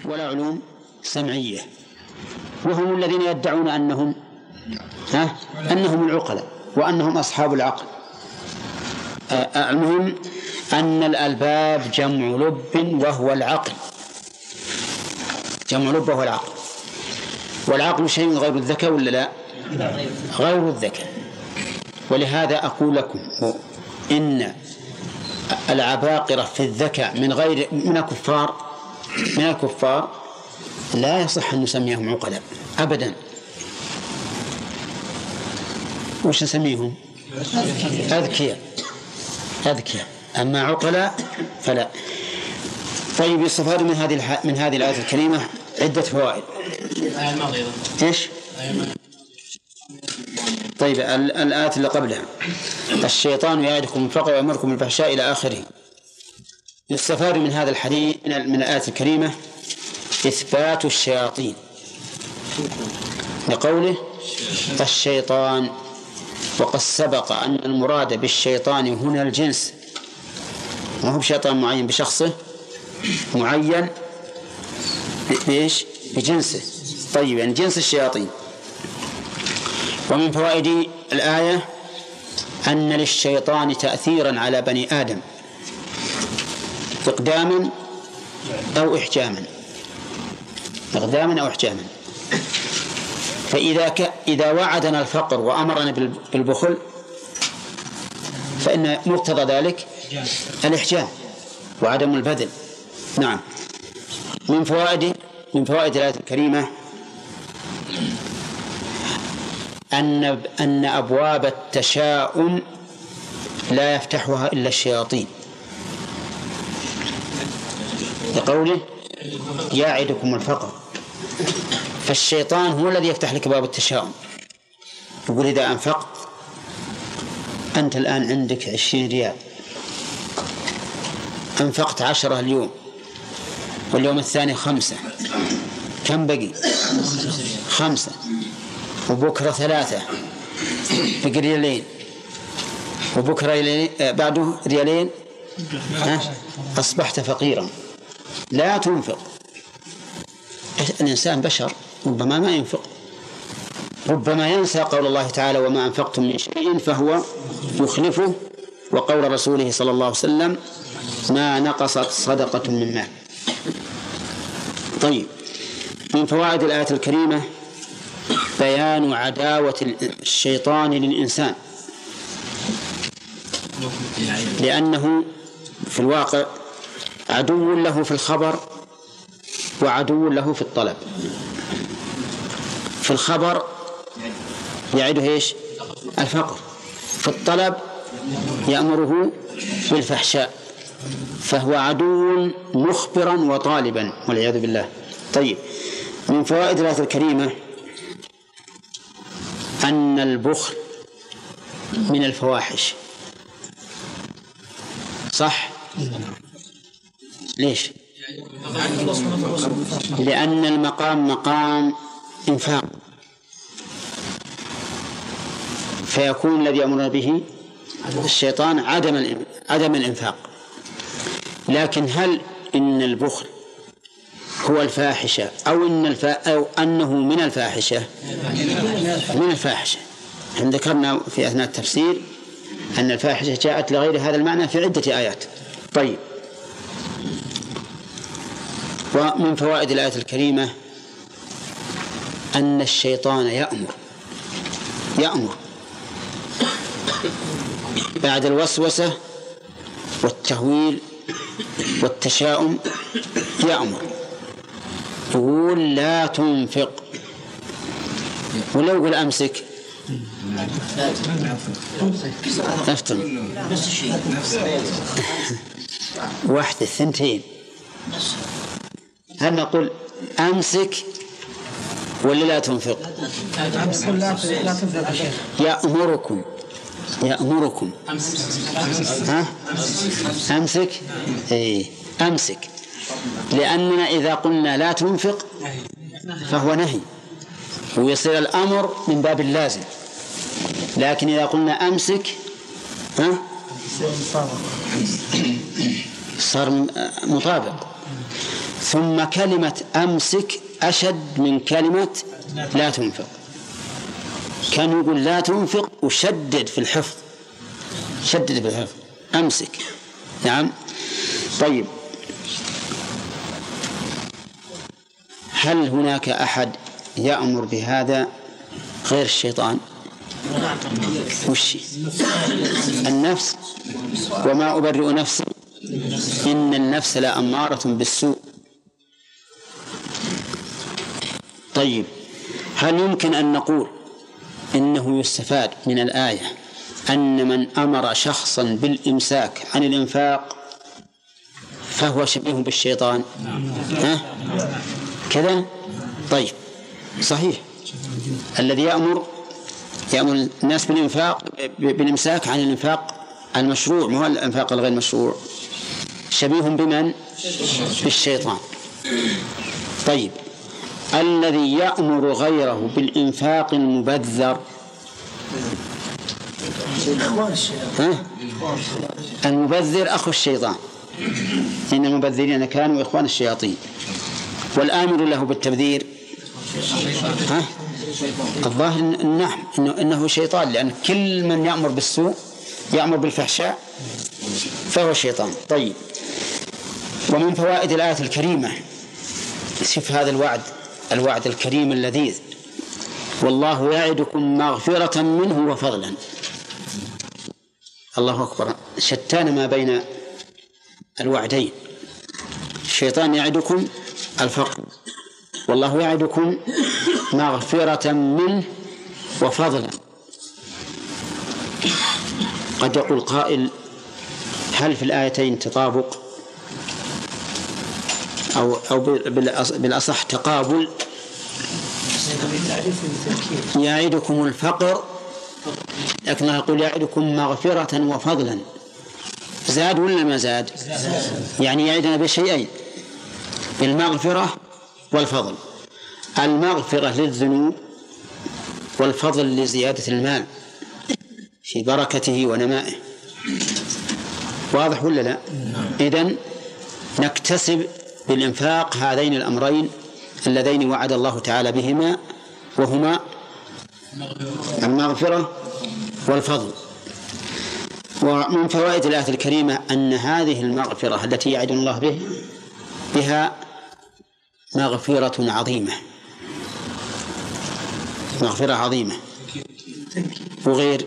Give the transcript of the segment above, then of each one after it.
ولا علوم سمعية، وهم الذين يدعون أنهم العقلاء وأنهم أصحاب العقل. المهم أن الألباب جمع لب وهو العقل، جمع لب وهو العقل، والعقل شيء غير الذكاء ولا لا؟ غير الذكاء. ولهذا أقول لكم إن العباقرة في الذكاء من الكفار لا يصح أن نسميهم عقلاء أبدا. وش نسميهم؟ أذكياء، أما عقلاء فلا. طيب، يستفاد من هذه الآية الكريمة عدة فوائد. إيش؟ طيب، الآية اللي قبلها الشيطان يعدكم الفقر ويأمركم بالفحشاء إلى آخره. يستفاد من هذا الحديث من الآية الكريمة إثبات الشياطين لقوله الشيطان، وقد سبق أن المراد بالشيطان هنا الجنس، ما هو بشيطان معين بشخصه معين بجنسه. طيب، يعني جنس الشياطين. ومن فوائد الآية أن للشيطان تأثيرا على بني آدم إقداما أو إحجاما، فإذا وعدنا الفقر وأمرنا بالبخل فإن مقتضى ذلك الإحجام وعدم البذل. نعم. من فوائد الآية الكريمة أن أبواب التشاؤم لا يفتحها إلا الشياطين، لقوله يعدكم الفقر، فالشيطان هو الذي يفتح لك باب التشاؤم. يقول إذا أنفقت أنت الآن عندك 20 ريال، أنفقت 10 اليوم واليوم الثاني 5، كم بقي؟ 5، وبكرة 3، بقي ريالين، وبكرة بعده ريالين، أصبحت فقيرا. لا تنفق. الإنسان بشر، ربما ما ينفق، ربما ينسى قول الله تعالى وما أنفقتم من شيء فهو يخلفه، وقول رسوله صلى الله عليه وسلم ما نقصت صدقة من مال. طيب، من فوائد الآية الكريمة بيان عداوة الشيطان للإنسان، لأنه في الواقع عدو له في الخبر وعدو له في الطلب. في الخبر يعده إيش؟ الفقر. في الطلب يأمره بالفحشاء، فهو عدو مخبرا وطالبا والعياذ بالله. طيب، من فوائد الآية الكريمة أن البخل من الفواحش. صح؟ ليش؟ لأن المقام مقام إنفاق، فيكون الذي يأمرنا به الشيطان عدم الإنفاق. لكن هل إن البخل هو الفاحشة أو أنه من الفاحشة؟ من الفاحشة. احنا ذكرنا في أثناء التفسير أن الفاحشة جاءت لغير هذا المعنى في عدة آيات. طيب، ومن فوائد الآية الكريمة أن الشيطان يأمر بعد الوسوسة والتهويل والتشاؤم، يقول لا تنفق، ولو يقول أمسك أفتن واحدة 2. هل نقول أمسك ولا لا تنفق؟ يأمركم أمسك. أمسك، لأننا إذا قلنا لا تنفق فهو نهي ويصير الأمر من باب اللازم، لكن إذا قلنا أمسك صار مطابق. ثم كلمة أمسك أشد من كلمة لا تنفق. كان يقول لا تنفق وشدد في الحفظ، شدد في الحفظ، أمسك. نعم. طيب، هل هناك أحد يأمر بهذا غير الشيطان؟ وش النفس؟ وما أبرئ نفسي إن النفس لأمارة بالسوء. طيب، هل يمكن أن نقول إنه يستفاد من الآية أن من أمر شخصا بالإمساك عن الإنفاق فهو شبيه بالشيطان؟ كذا؟ طيب، صحيح. الذي يأمر الناس بالإمساك عن الإنفاق المشروع، مو الإنفاق الغير مشروع، شبيه بمن؟ بالشيطان. طيب، الذي يأمر غيره بالإنفاق المبذر، المبذر أخو الشيطان، إن المبذرين كانوا إخوان الشياطين. والآمر له بالتبذير الظاهر إنه شيطان، لأن كل من يأمر بالسوء يأمر بالفحشاء فهو شيطان. طيب، ومن فوائد الآية الكريمة، شوف هذا الوعد الكريم اللذيذ: والله يعدكم مغفرة منه وفضلا. الله أكبر، شتان ما بين الوعدين. الشيطان يعدكم الفقر، والله يعدكم مغفرة منه وفضلا. قد يقول قائل: هل في الآيتين تطابق أو بالأصح تقابل؟ يعدكم الفقر، لكنه يقول يعدكم مغفرة وفضلا. زاد ولا ما زاد؟ يعني يعدنا بشيئين: بالمغفرة والفضل. المغفرة للذنوب، والفضل لزيادة المال في بركته ونمائه. واضح ولا لا؟ إذن نكتسب بالإنفاق هذين الأمرين اللذين وعد الله تعالى بهما، وهما المغفرة والفضل. ومن فوائد الآية الكريمة أن هذه المغفرة التي يعد الله بها مغفرة عظيمة، مغفرة عظيمة. وغير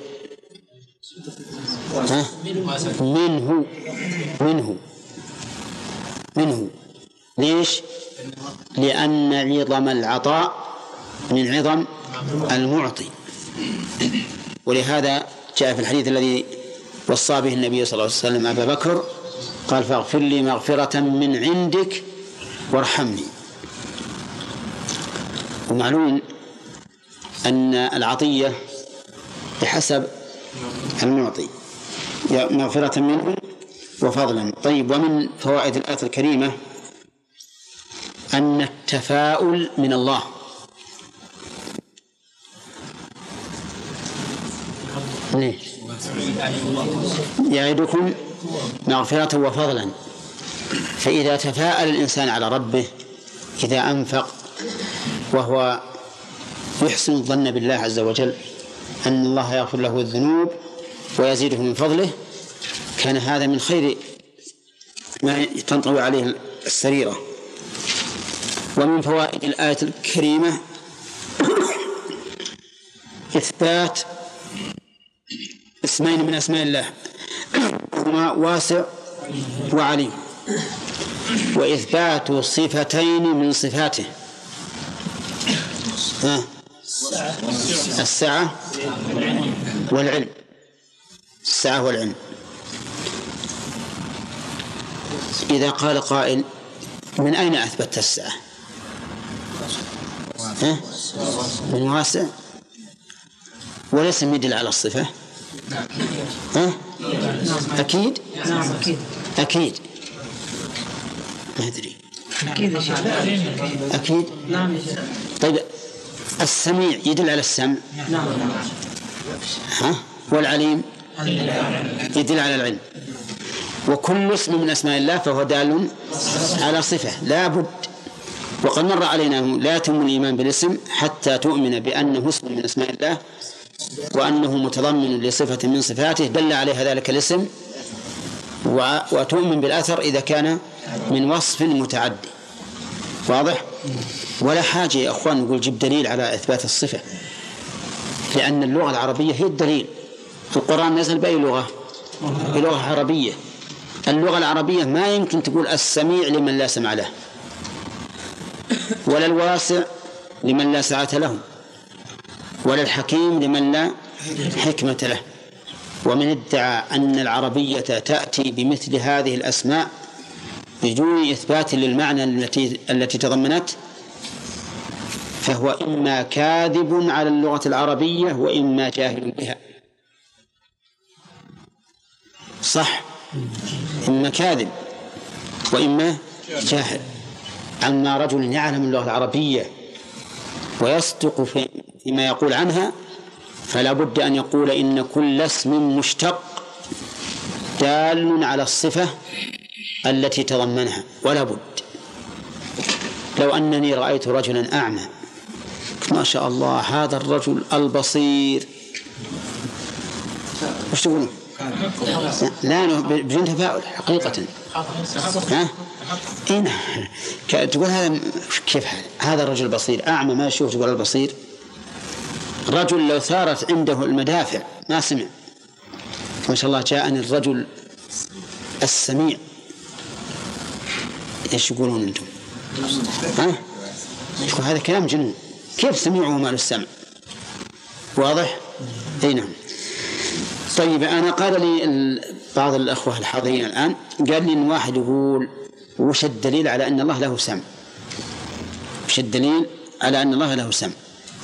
منه. ليش؟ لأن عظم العطاء من عظم المعطي. ولهذا جاء في الحديث الذي وصى به النبي صلى الله عليه وسلم أبا بكر، قال: فاغفر لي مغفرة من عندك وارحمني. ومعلوم أن العطية بحسب المعطي، مغفرة منه وفضلا. طيب، ومن فوائد الآية الكريمة أن التفاؤل من الله. يعدكم مغفرة وفضلا. فإذا تفاءل الإنسان على ربه إذا أنفق وهو يحسن الظن بالله عز وجل أن الله يغفر له الذنوب ويزيده من فضله، كان هذا من خير ما تنطوي عليه السريرة. ومن فوائد الآية الكريمة إثبات اسمين من أسماء الله، هما واسع وعليم، وإثبات صفتين من صفاته: السعة والعلم. السعة والعلم. إذا قال قائل: من أين أثبت السعة؟ من واسع، وليس يدل على الصفة. أكيد أكيد ما أدري أكيد. طيب، السميع يدل على السمع، والعليم يدل على العلم. وكل اسم من أسماء الله فهو دال على صفة لا بد. وقد مر علينا لا يتم الإيمان بالاسم حتى تؤمن بأنه اسم من أسماء الله وأنه متضمن لصفة من صفاته دل عليها ذلك الاسم، وتؤمن بالأثر إذا كان من وصف متعدي. واضح؟ ولا حاجة يا أخوان نقول جيب دليل على إثبات الصفة، لأن اللغة العربية هي الدليل. القرآن نزل بأي لغة؟ بلغة عربية. اللغة العربية ما يمكن تقول السميع لمن لا سمع له، ولا الواسع لمن لا سعة له، ولا الحكيم لمن لا حكمة له. ومن ادعى أن العربية تأتي بمثل هذه الأسماء بدون إثبات للمعنى التي تضمنت فهو إما كاذب على اللغة العربية وإما جاهل بها. صح؟ إما كاذب وإما جاهل. أما رجل يعلم اللغة العربية ويصدق فيما يقول عنها فلا بد أن يقول إن كل اسم مشتق دال على الصفة التي تضمنها، ولا بد. لو أنني رأيت رجلا أعمى ما شاء الله هذا الرجل البصير، وش تقولون؟ لا بدون تفاؤل حقيقة. ها؟ إيه تقول هذا كيف هذا الرجل بصير؟ أعمى ما يشوف تقول البصير؟ رجل لو ثارت عنده المدافع ما سمع. ما شاء الله جاءني الرجل السميع. إيش يقولون أنتم؟ ها؟ يقول هذا كلام جنون، كيف سميعه ما له السمع؟ واضح؟ أي نعم. طيب أنا قال لي بعض الأخوة الحاضرين الآن قال لي إن واحد يقول وش الدليل على أن الله له سمع؟ وش الدليل على أن الله له سمع؟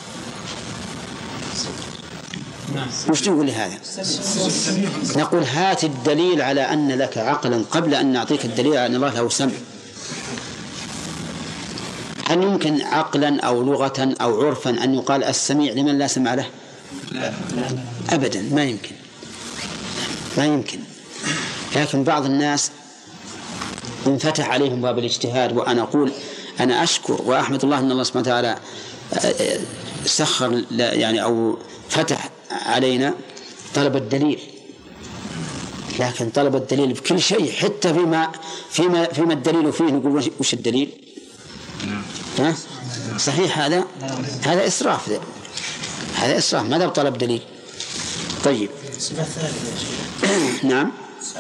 وش تقول لهذا؟ نقول هات الدليل على أن لك عقلا قبل أن نعطيك الدليل على أن الله له سمع. هل يمكن عقلا أو لغة أو عرفا أن يقال السميع لمن لا سمع له؟ أبدا ما يمكن، ما يمكن. لكن بعض الناس انفتح عليهم باب الاجتهاد، وأنا أقول أنا أشكر وأحمد الله أن الله سبحانه وتعالى سخر يعني أو فتح علينا طلب الدليل. لكن طلب الدليل بكل شيء حتى فيما الدليل فيه نقول وش الدليل؟ ها؟ صحيح هذا إسراف. هذا إسراف. ماذا بطلب دليل؟ طيب نعم.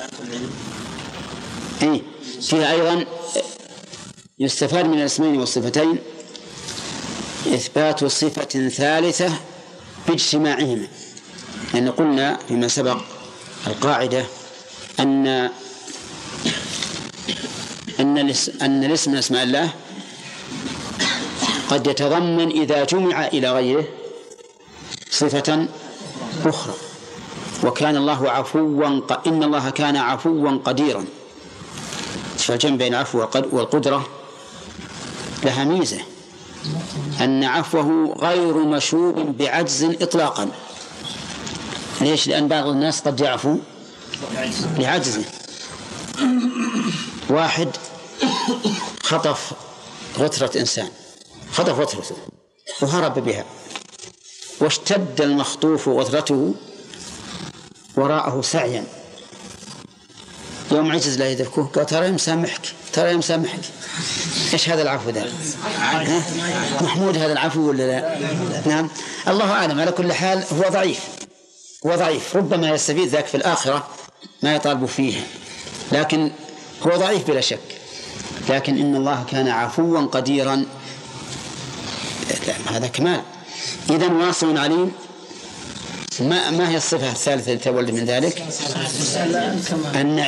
إيه فيها أيضا يستفاد من الاسمين والصفتين إثبات صفة ثالثة باجتماعهما، لأن قلنا فيما سبق القاعدة أن الاسم من أسماء الله قد يتضمن إذا جمع إلى غيره صفة أخرى. وكان الله إن الله كان عفوا قديرا، فالجمع بين العفو والقدرة لها ميزة أن عفوه غير مشوب بعجز إطلاقا. ليش؟ لأن بعض الناس قد يعفو لعجزه. واحد خطف غترة إنسان، خطف غترته وهرب بها، واشتد المخطوف غترته وراءه سعيا. يوم عجز لا يدركه قال ترى مسامحك. إيش هذا العفو ذا؟ محمود هذا العفو ولا لا؟ نعم الله أعلم. على كل حال هو ضعيف ربما يستفيد ذاك في الآخرة ما يطالب فيه، لكن هو ضعيف بلا شك. لكن إن الله كان عفوا قديرا هذا كمال. إذن واسع عليم. ما هي الصفة الثالثة التي تولد من ذلك؟ أن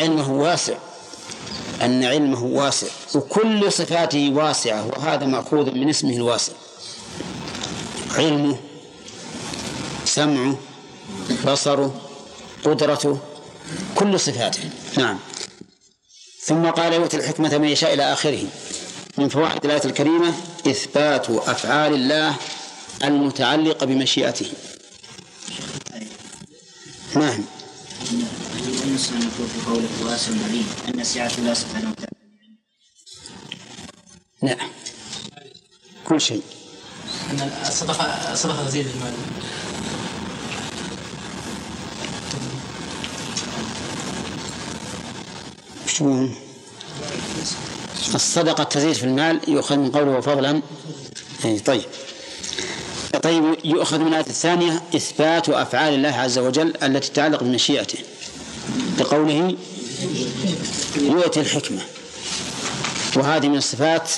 علمه واسع وكل صفاته واسعة، وهذا مأخوذ من اسمه الواسع. علمه، سمعه، بصره، قدرته، كل صفاته. نعم. ثم قال يؤتي الحكمة من يشاء إلى آخره. من فوائد الآية الكريمة إثبات أفعال الله المتعلقة بمشيئته. نعم. نفس المذكور في قوله واسع عليم أن السعة لا سبحانه وتعالى؟ لا، كل شيء. أن الصدقة تزيد المال. شو الصدقة تزيد في المال يؤخذ من قوله فضلا. طيب يؤخذ من الآية الثانية إثبات أفعال الله عز وجل التي تتعلق بمشيئته بقوله يؤتي الحكمة، وهذه من الصفات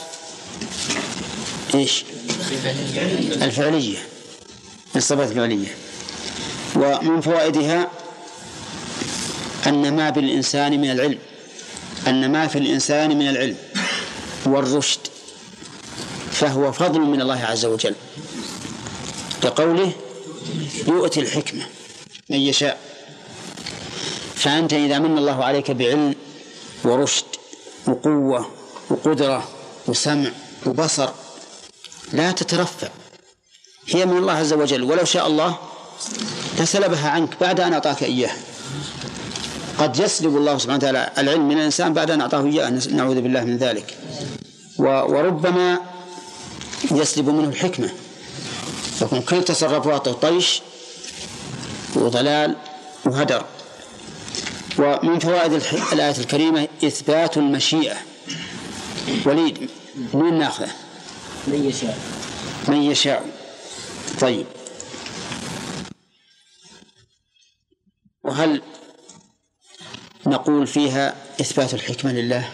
الفعلية، من الصفات الفعلية. ومن فوائدها أن ما بالإنسان من العلم، أن ما في الإنسان من العلم والرشد فهو فضل من الله عز وجل بقوله يؤتي الحكمة من يشاء. فأنت إذا من الله عليك بعلم ورشد وقوة وقدرة وسمع وبصر لا تترفع، هي من الله عز وجل، ولو شاء الله لسلبها عنك بعد أن أعطاك إياه. قد يسلب الله سبحانه وتعالى العلم من الإنسان بعد أن أعطاه إياه، نعوذ بالله من ذلك. وربما يسلب منه الحكمة، يكون كل تصرفاته طيش وضلال وهدر. ومن فوائد الآية الكريمة إثبات المشيئة. وليد من ناخذه؟ من يشاء. طيب، وهل نقول فيها إثبات الحكمة لله؟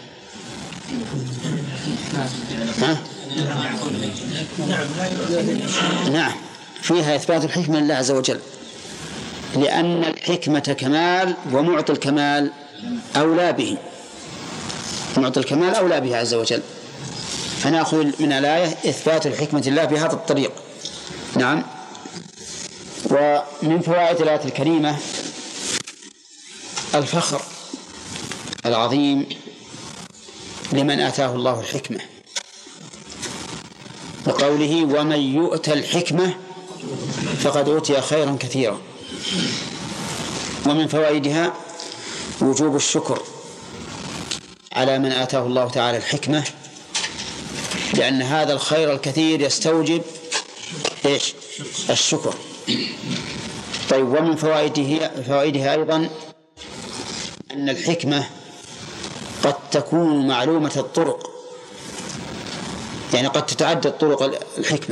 نعم، فيها إثبات الحكمة لله عز وجل، لأن الحكمة كمال، ومعطي الكمال أولى به، معطي الكمال أولى به عز وجل. فنأخذ من الآية إثبات الحكمة لله بهذا الطريق. نعم. ومن فوائد الآية الكريمة الفخر العظيم لمن آتاه الله الحكمة بقوله ومن يؤت الحكمة فقد أوتي خيرا كثيرا. ومن فوائدها وجوب الشكر على من آتاه الله تعالى الحكمة، لأن هذا الخير الكثير يستوجب الشكر. طيب، ومن فوائدها أيضا أن الحكمة قد تكون معلومة الطرق، يعني قد تتعدد طرق الحكمة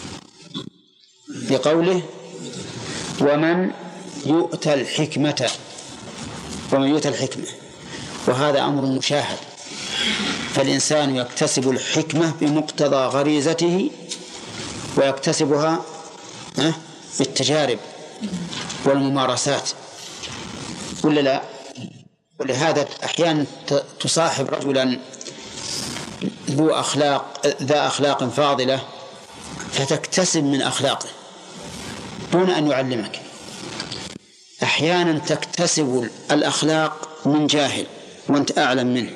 بقوله ومن يؤتى الحكمة، ومن يؤتى الحكمة، وهذا أمر مشاهد. فالإنسان يكتسب الحكمة بمقتضى غريزته، ويكتسبها بالتجارب والممارسات، ولا لا؟ ولهذا أحيانا تصاحب رجلا ذا أخلاق فاضلة فتكتسب من أخلاقه دون أن يعلمك. أحيانا تكتسب الأخلاق من جاهل وأنت أعلم منه.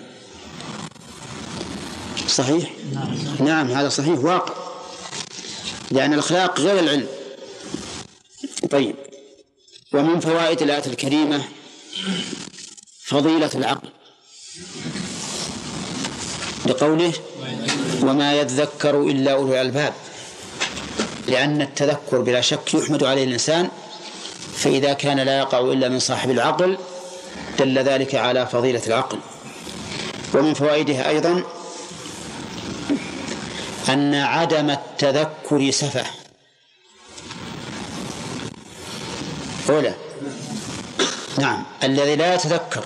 صحيح؟ نعم، هذا صحيح واقع، لأن الأخلاق غير العلم. طيب، ومن فوائد الآية الكريمة فضيلة العقل لقوله وما يذكر إلا أولو الألباب، لأن التذكر بلا شك يحمد عليه الإنسان، فإذا كان لا يقع إلا من صاحب العقل دل ذلك على فضيلة العقل. ومن فوائدها أيضا أن عدم التذكر سفه. أولى، نعم، الذي لا يتذكر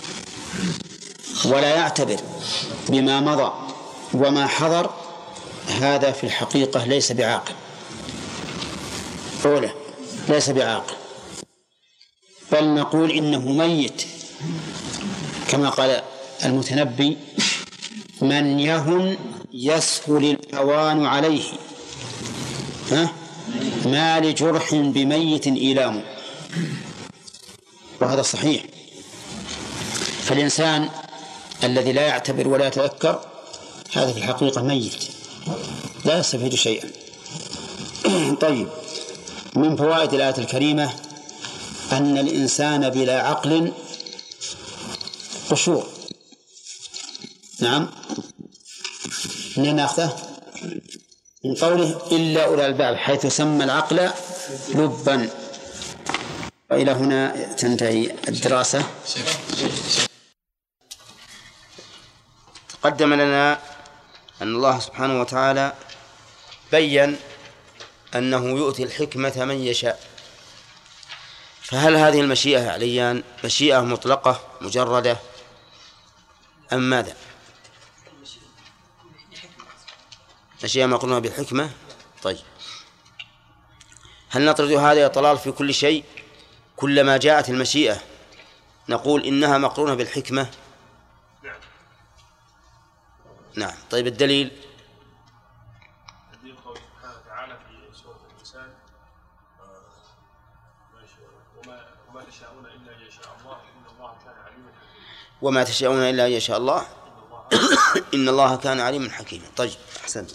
ولا يعتبر بما مضى وما حضر هذا في الحقيقة ليس بعاقل. أولى، ليس بعاقل، بل نقول إنه ميت، كما قال المتنبي من يهن يسهل الهوان عليه ما لجرح بميت إيلام. وهذا صحيح. فالإنسان الذي لا يعتبر ولا يتذكر هذا في الحقيقة ميت لا يستفيد شيئا. طيب، من فوائد الآية الكريمة أن الإنسان بلا عقل قشور. نعم، منين نأخذه؟ من قوله إلا أولى الألباب، حيث سمى العقل لبا. وإلى هنا تنتهي الدراسة. تقدم لنا أن الله سبحانه وتعالى بيّن أنه يؤتي الحكمة من يشاء. فهل هذه المشيئة عليان مشيئة مطلقة مجردة أم ماذا؟ مشيئة مقرونة بالحكمة. طيب، هل نطرد هذا الضلال في كل شيء؟ كلما جاءت المشيئة نقول إنها مقرونة بالحكمة؟ نعم. طيب، الدليل قوله سبحانه وتعالى في سورة الإنسان: وما تشاءون إلا أن يشاء الله إن الله كان عليما حكيما. وما تشاءون إلا أن يشاء الله إن الله كان عليما حكيما. طيب، أحسنت.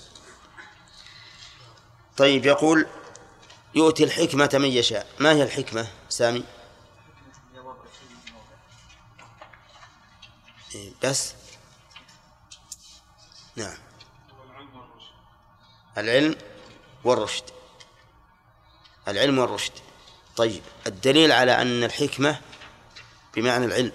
طيب، يقول يؤتي الحكمة من يشاء. ما هي الحكمة سامي؟ بس نعم، العلم والرشد. العلم والرشد. طيب، الدليل على أن الحكمة بمعنى العلم.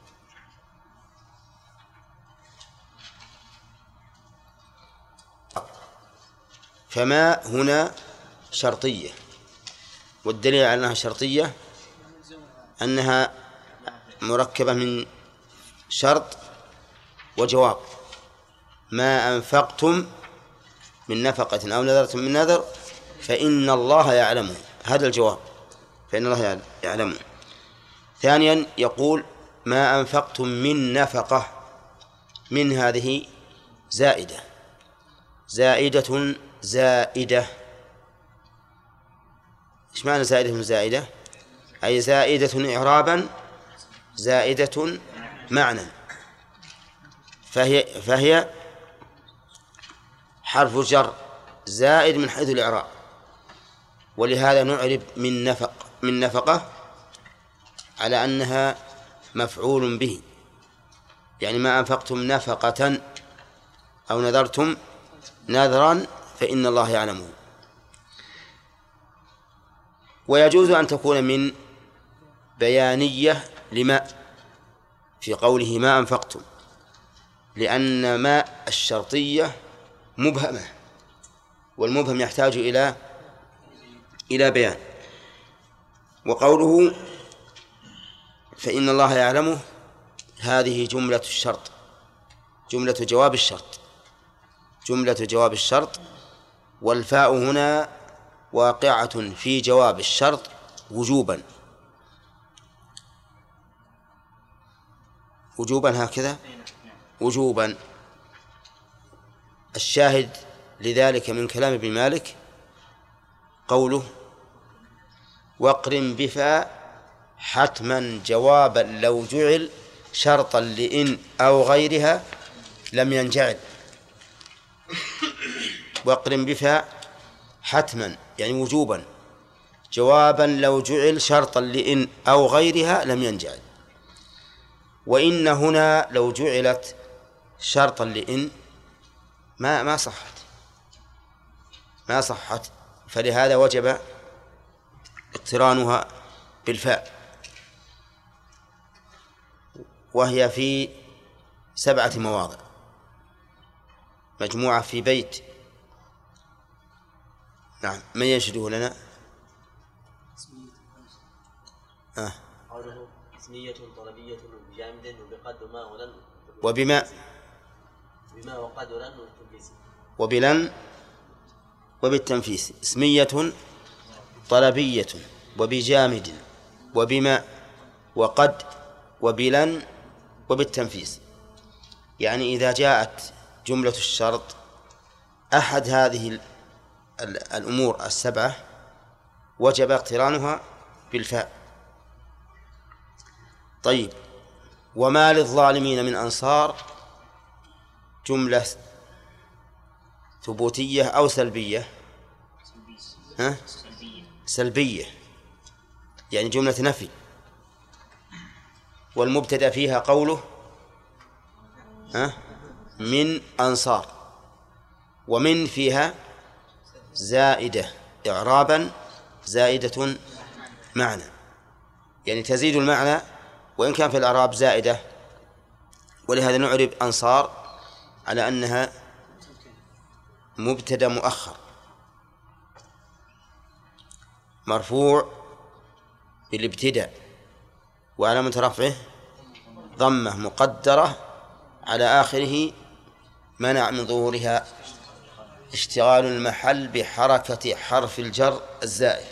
فما هنا شرطية، والدليل على أنها شرطية أنها مركبة من شرط وجواب. ما أنفقتم من نفقة أو نذرتم من نذر فإن الله يعلمه. هذا الجواب، فإن الله يعلمه. ثانيا يقول ما أنفقتم من نفقة، من هذه زائدة، زائدة زائدة. إيش معنى زائدة زائدة؟ أي زائدة إعرابا زائدة معنى. فهي حرف جر زائد من حيث الإعراب، ولهذا نعرب من نفقة على أنها مفعول به، يعني ما أنفقتم نفقة أو نذرتم نذرا فإن الله يعلمه. ويجوز أن تكون من بيانية لما في قوله ما أنفقتم، لأن ما الشرطية مبهمة، والمبهم يحتاج إلى بيان. وقوله فإن الله يعلمه هذه جملة الشرط، جملة جواب الشرط، جملة جواب الشرط. والفاء هنا واقعة في جواب الشرط وجوبا، وجوبا هكذا وجوبا. الشاهد لذلك من كلام ابن مالك قوله واقرن بفاء حتما جوابا لو جعل شرطا لإن أو غيرها لم ينجعل. واقرن بفاء حتما يعني وجوبا جوابا لو جعل شرطا لإن أو غيرها لم ينجعل. وإن هنا لو جعلت شرطا لإن ما صحت، فلهذا وجب اقترانها بالفاء، وهي في 7 مواضع مجموعة في بيت. نعم، من ينشده لنا؟ قوله اسمية طلبية بجامد وبقد ما ولن وبما وقد ولن والتنفيس وبلن وبالتنفيس. اسمية طلبية وبجامد وبما وقد وبلن وبالتنفيس. يعني إذا جاءت جملة الشرط أحد هذه الأمور 7 وجب اقترانها بالفاء. طيب، وما للظالمين من أنصار جملة ثبوتية أو سلبية؟ سلبية، يعني جملة نفي. والمبتدأ فيها قوله من أنصار، ومن فيها زائدة إعرابا زائدة معنى، يعني تزيد المعنى وإن كان في الإعراب زائدة. ولهذا نعرب أنصار على أنها مبتدأ مؤخر مرفوع بالابتداء وعلامة رفعه ضمة مقدرة على آخره منع من ظهورها اشتغال المحل بحركة حرف الجر الزائد.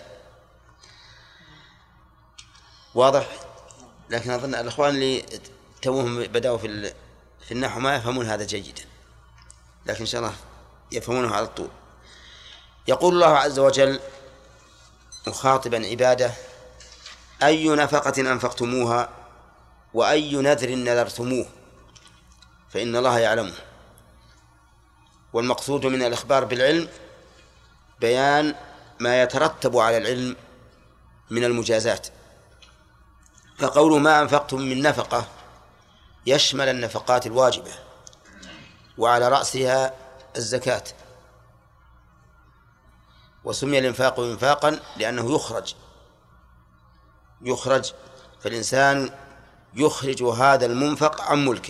واضح؟ لكن أظن الأخوان اللي توهم بدأوا في النحو ما يفهمون هذا جيدا، لكن إن شاء الله يفهمونه على الطول. يقول الله عز وجل مخاطبا عباده: أي نفقة أنفقتموها وأي نذر نذرتموه فإن الله يعلمه. والمقصود من الإخبار بالعلم بيان ما يترتب على العلم من المجازات. فقول ما أنفقتم من نفقة يشمل النفقات الواجبة وعلى رأسها الزكاة. وسمي الإنفاق إنفاقا لأنه يخرج فالإنسان يخرج هذا المنفق عن ملكه.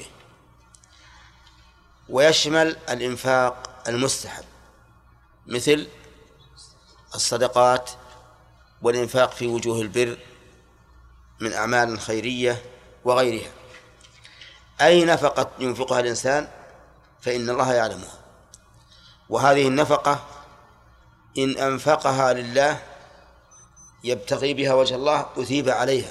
ويشمل الإنفاق المستحب مثل الصدقات والإنفاق في وجوه البر من أعمال خيرية وغيرها. أي نفقة ينفقها الإنسان فإن الله يعلمها. وهذه النفقة إن أنفقها لله يبتغي بها وجه الله أثيب عليها،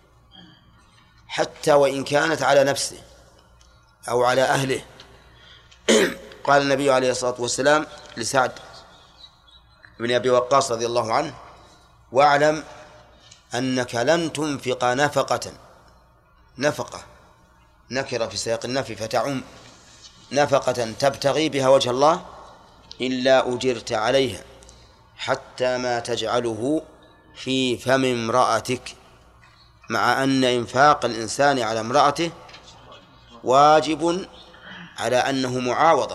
حتى وإن كانت على نفسه أو على أهله. قال النبي عليه الصلاة والسلام لسعد بن أبي وقاص رضي الله عنه: واعلم أنك لن تنفق نفقة نكرة في سياق النفي فتعم نفقة تبتغي بها وجه الله إلا أجرت عليها حتى ما تجعله في فم امرأتك، مع أن إنفاق الإنسان على امرأته واجب على أنه معاوضة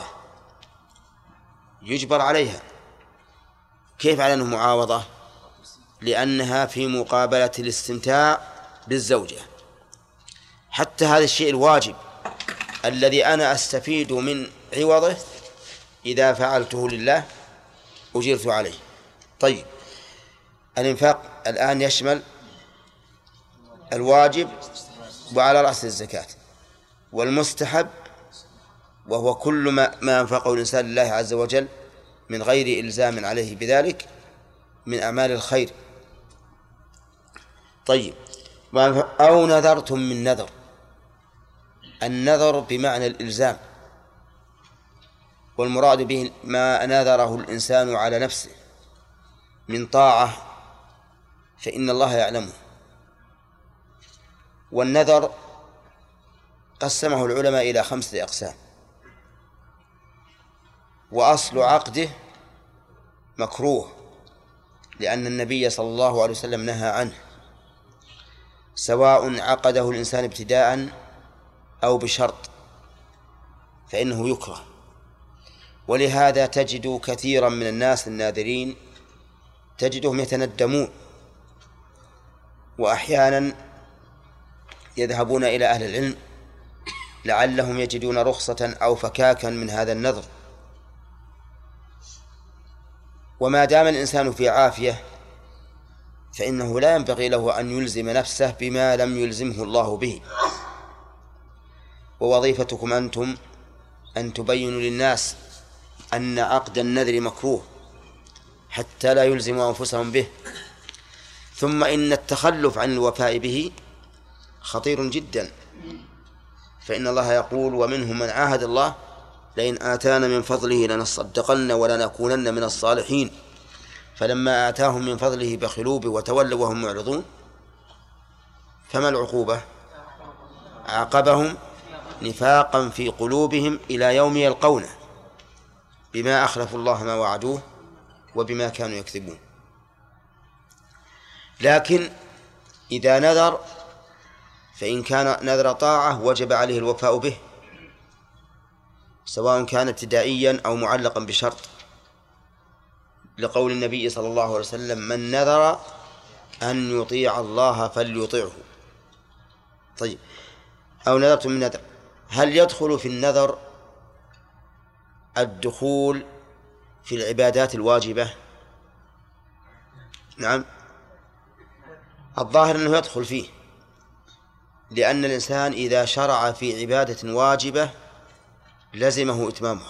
يجبر عليها. كيف على أنه معاوضة؟ لأنها في مقابلة الاستمتاع بالزوجة. حتى هذا الشيء الواجب الذي أنا أستفيد من عوضه إذا فعلته لله أجرت عليه. طيب، الإنفاق الآن يشمل الواجب وعلى رأس الزكاة، والمستحب وهو كل ما أنفقه الإنسان لله عز وجل من غير إلزام عليه بذلك من أعمال الخير. طيب، أو نذرتم من نذر. النذر بمعنى الإلزام، والمراد به ما نذره الإنسان على نفسه من طاعة فإن الله يعلمه. والنذر قسمه العلماء إلى 5 أقسام. وأصل عقده مكروه لأن النبي صلى الله عليه وسلم نهى عنه، سواء عقده الإنسان ابتداء أو بشرط فإنه يكره. ولهذا تجد كثيرا من الناس الناذرين تجدهم يتندمون، وأحيانا يذهبون إلى أهل العلم لعلهم يجدون رخصة أو فكاكا من هذا النذر. وما دام الإنسان في عافية فإنه لا ينبغي له أن يلزم نفسه بما لم يلزمه الله به. ووظيفتكم أنتم أن تبينوا للناس أن عقد النذر مكروه حتى لا يلزموا أنفسهم به. ثم إن التخلف عن الوفاء به خطير جدا، فإن الله يقول: ومنهم من عاهد الله لئن آتانا من فضله لنصدقن ولنكونن من الصالحين فلما آتاهم من فضله بخلوا به وتولوا وهم معرضون. فما العقوبة؟ عاقبهم نفاقا في قلوبهم إلى يوم يلقونه بما أخلفوا الله ما وعدوه وبما كانوا يكذبون. لكن إذا نذر فإن كان نذر طاعة وجب عليه الوفاء به، سواء كان ابتدائيا أو معلقا بشرط، لقول النبي صلى الله عليه وسلم: من نذر أن يطيع الله فليطيعه. طيب، أو نذرت من نذر، هل يدخل في النذر الدخول في العبادات الواجبة؟ نعم، الظاهر أنه يدخل فيه، لأن الإنسان إذا شرع في عبادة واجبة لزمه إتمامها.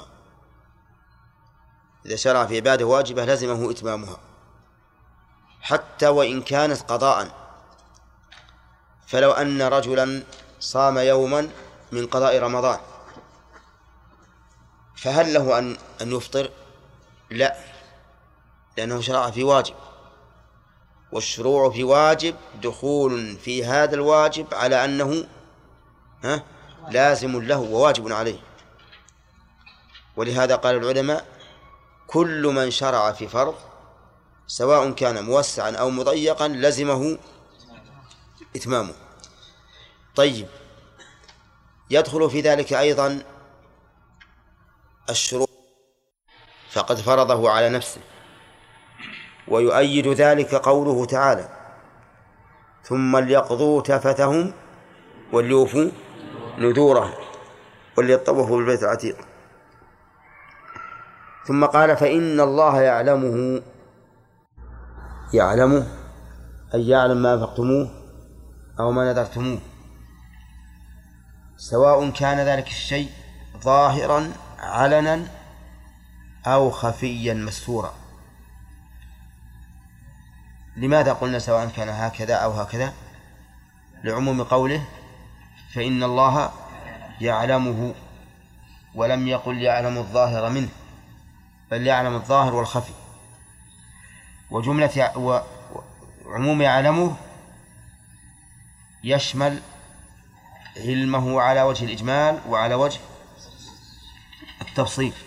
إذا شرع في عبادة واجبة لزمه إتمامها حتى وإن كانت قضاء. فلو أن رجلا صام يوما من قضاء رمضان، فهل له أن يفطر؟ لا، لأنه شرع في واجب، والشروع في واجب دخول في هذا الواجب على أنه لازم له وواجب عليه. ولهذا قال العلماء: كل من شرع في فرض سواء كان موسعا أو مضيقا لزمه إتمامه. طيب، يدخل في ذلك أيضا الشروع، فقد فرضه على نفسه، ويؤيد ذلك قوله تعالى: ثم ليقضوا تفثهم وليوفوا نذورهم وليطوفوا بالبيت العتيق. ثم قال: فإن الله يعلمه. يعلمه أي يعلم ما أنفقتموه أو ما نذرتموه، سواء كان ذلك الشيء ظاهرا علنا أو خفيا مستورا. لماذا قلنا سواء كان هكذا أو هكذا؟ لعموم قوله: فإن الله يعلمه، ولم يقل يعلم الظاهر منه، بل يعلم الظاهر والخفي. وعموم يعلمه يشمل علمه على وجه الإجمال وعلى وجه التفصيل.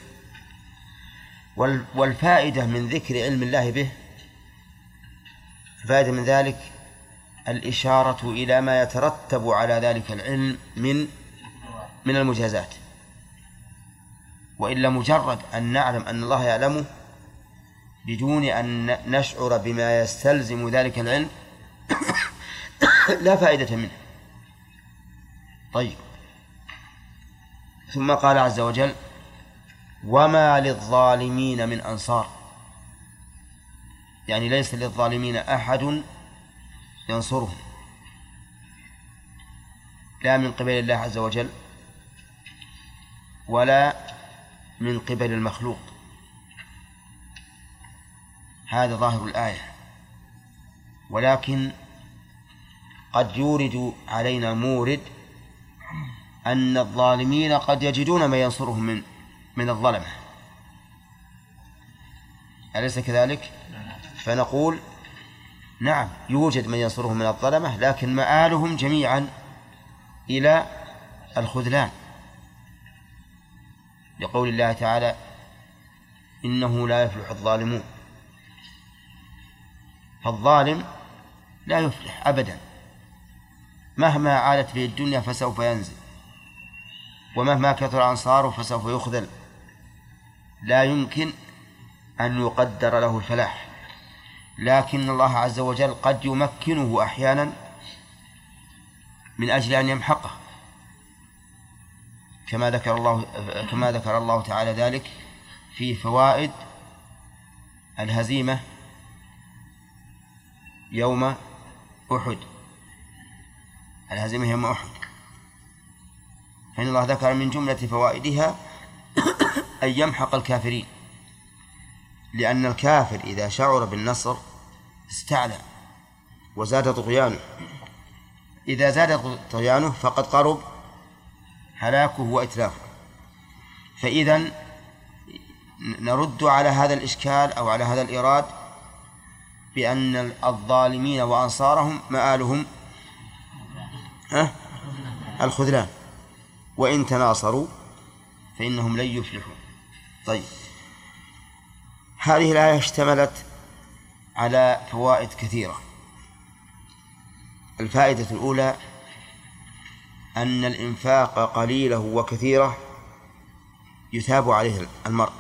والفائدة من ذكر علم الله به، الفائدة من ذلك الإشارة إلى ما يترتب على ذلك العلم من المجازات. وإلا مجرد أن نعلم أن الله يعلمه بدون أن نشعر بما يستلزم ذلك العلم لا فائدة منه. طيب، ثم قال عز وجل: وما للظالمين من أنصار، يعني ليس للظالمين أحد ينصرهم، لا من قبل الله عز وجل ولا من قبل المخلوق. هذا ظاهر الآية. ولكن قد يورد علينا مورد أن الظالمين قد يجدون ما ينصرهم من الظلمة، أليس كذلك؟ فنقول: نعم، يوجد من ينصرهم من الظلمة، لكن مآلهم جميعا إلى الخذلان، لقول الله تعالى: إنه لا يفلح الظالمون. فالظالم لا يفلح أبدا، مهما عالت به الدنيا فسوف ينزل، ومهما كثر أنصاره فسوف يخذل، لا يمكن أن يقدر له الفلاح. لكن الله عز وجل قد يمكنه أحيانا من أجل أن يمحقه، كما ذكر الله تعالى ذلك في فوائد الهزيمة يوم أحد. الهزيمة يوم أحد، فإن الله ذكر من جملة فوائدها أن يمحق الكافرين، لأن الكافر إذا شعر بالنصر استعلى وزاد طغيانه، إذا زاد طغيانه فقد قرب هلاكه وإتلافه. فإذا نرد على هذا الإشكال أو على هذا الإيراد بأن الظالمين وأنصارهم مآلهم الخذلان، وإن تناصروا فإنهم لن يفلحوا. طيب، هذه الآية اشتملت على فوائد كثيرة. الفائدة الأولى أن الإنفاق قليله وكثيره يثاب عليه المرء.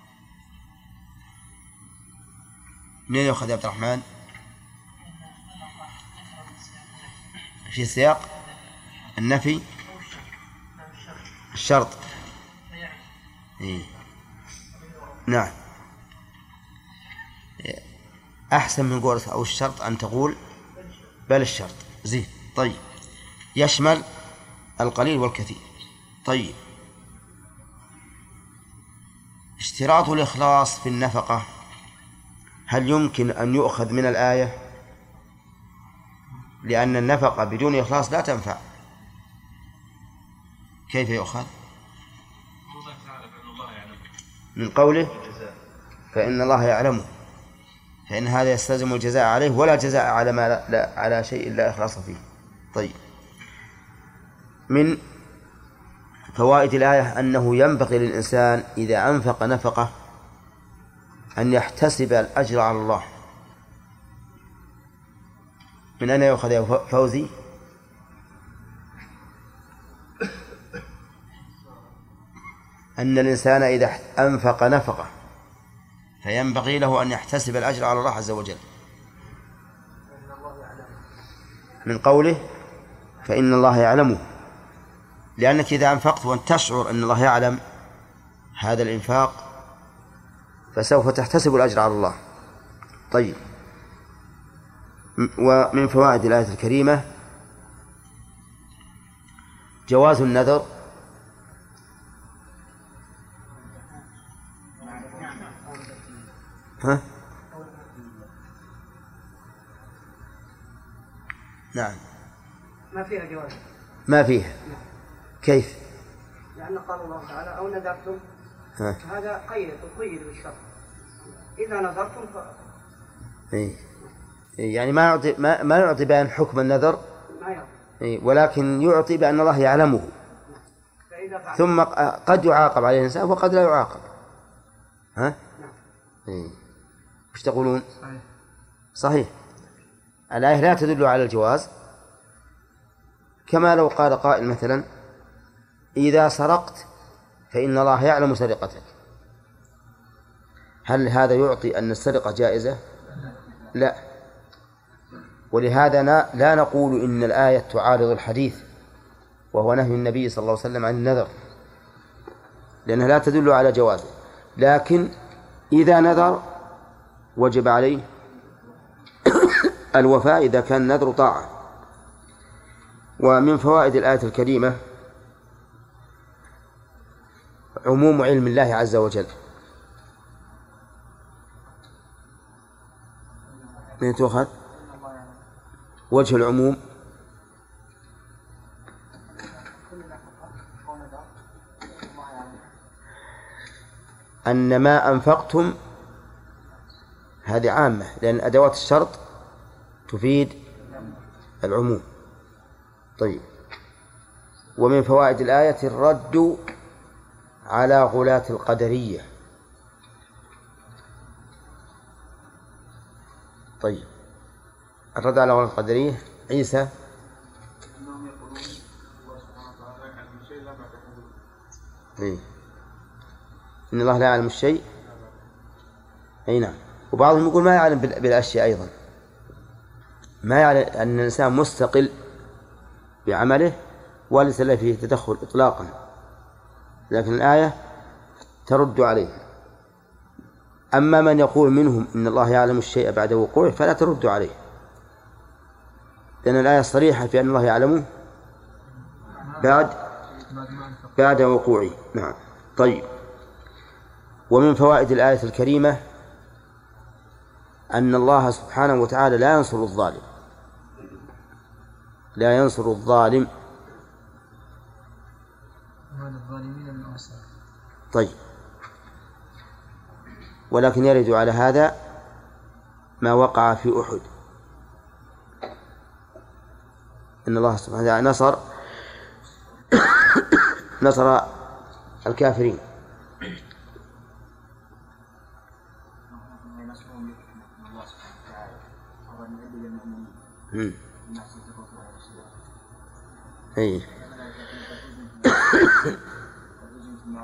منين يأخذ يا عبد الرحمن؟ في سياق النفي الشرط. إيه. نعم، أحسن من قول أو الشرط أن تقول بل الشرط. زين. طيب، يشمل القليل والكثير. طيب، اشتراط الإخلاص في النفقة هل يمكن أن يؤخذ من الآية؟ لأن النفقة بدون إخلاص لا تنفع. كيف يؤخذ؟ من قوله فإن الله يعلمه، فإن هذا يستلزم الجزاء عليه، ولا جزاء على ما لا على شيء لا إخلاص فيه. طيب، من فوائد الآية أنه ينبغي للإنسان إذا أنفق نفقة أن يحتسب الأجر على الله. من أين يأخذ يا فوزي؟ أن الإنسان إذا أنفق نفقة فينبغي له أن يحتسب الأجر على الله عز وجل، من قوله فإن الله يعلمه. لأنك إذا أنفقت وأن تشعر أن الله يعلم هذا الإنفاق فسوف تحتسب الأجر على الله. طيب، ومن فوائد الآية الكريمة جواز النذر نعم، ما فيها جواز. ما فيها. كيف؟ لأن قال الله تعالى أو نذرتم، هذا قيد بالشرط. إذا نذرتم يعني ما يعطي بأن حكم النذر، ما يعطي، ولكن يعطي بأن الله يعلمه. ثم قد يعاقب عليه الإنسان وقد لا يعاقب. وش تقولون؟ صحيح. الآية لا تدل على الجواز، كما لو قال قائل مثلا إذا سرقت فإن الله يعلم سرقتك، هل هذا يعطي أن السرقة جائزة؟ لا. ولهذا لا نقول إن الآية تعارض الحديث وهو نهي النبي صلى الله عليه وسلم عن النذر، لأنها لا تدل على جوازه. لكن إذا نذر وجب عليه الوفاء إذا كان النذر طاعة. ومن فوائد الآية الكريمة عموم علم الله عز وجل. من تؤخذ وجه العموم؟ أن ما أنفقتم هذه عامة، لأن أدوات الشرط تفيد العموم. طيب، ومن فوائد الآية الرد على غلاة القدرية. طيب، الرد على غلاة القدرية عيسى. إن الله لا يعلم الشيء. أي نعم. وبعضهم يقول ما يعلم بالأشياء أيضا، ما يعلم أن الإنسان مستقل بعمله وليس له فيه تدخل إطلاقا، لكن الآية ترد عليه. أما من يقول منهم إن الله يعلم الشيء بعد وقوعه فلا ترد عليه، لأن الآية صريحة في أن الله يعلمه بعد وقوعه. نعم. طيب، ومن فوائد الآية الكريمة أن الله سبحانه وتعالى لا ينصر الظالم، لا ينصر الظالم. طيب، ولكن يرد على هذا ما وقع في أحد، إن الله سبحانه وتعالى نصر الكافرين.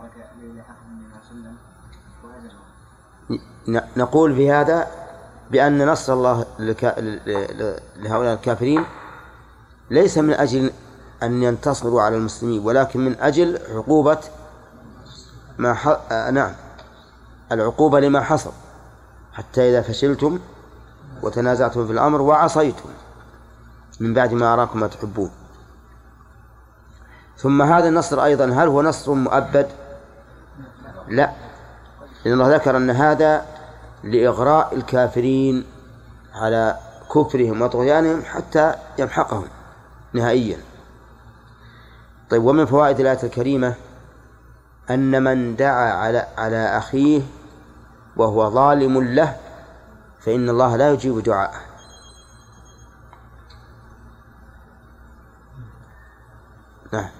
نقول في هذا بأن نصر الله لهؤلاء الكافرين ليس من أجل أن ينتصروا على المسلمين، ولكن من أجل عقوبة نعم، العقوبة لما حصل، حتى إذا فشلتم وتنازعتم في الأمر وعصيتم من بعد ما أراكم ما تحبون. ثم هذا النصر أيضا هل هو نصر مؤبد؟ لا، لأن الله ذكر أن هذا لإغراء الكافرين على كفرهم وطغيانهم حتى يمحقهم نهائيا. طيب، ومن فوائد الآية الكريمة أن من دعا على أخيه وهو ظالم له فإن الله لا يجيب دعاءه. نعم.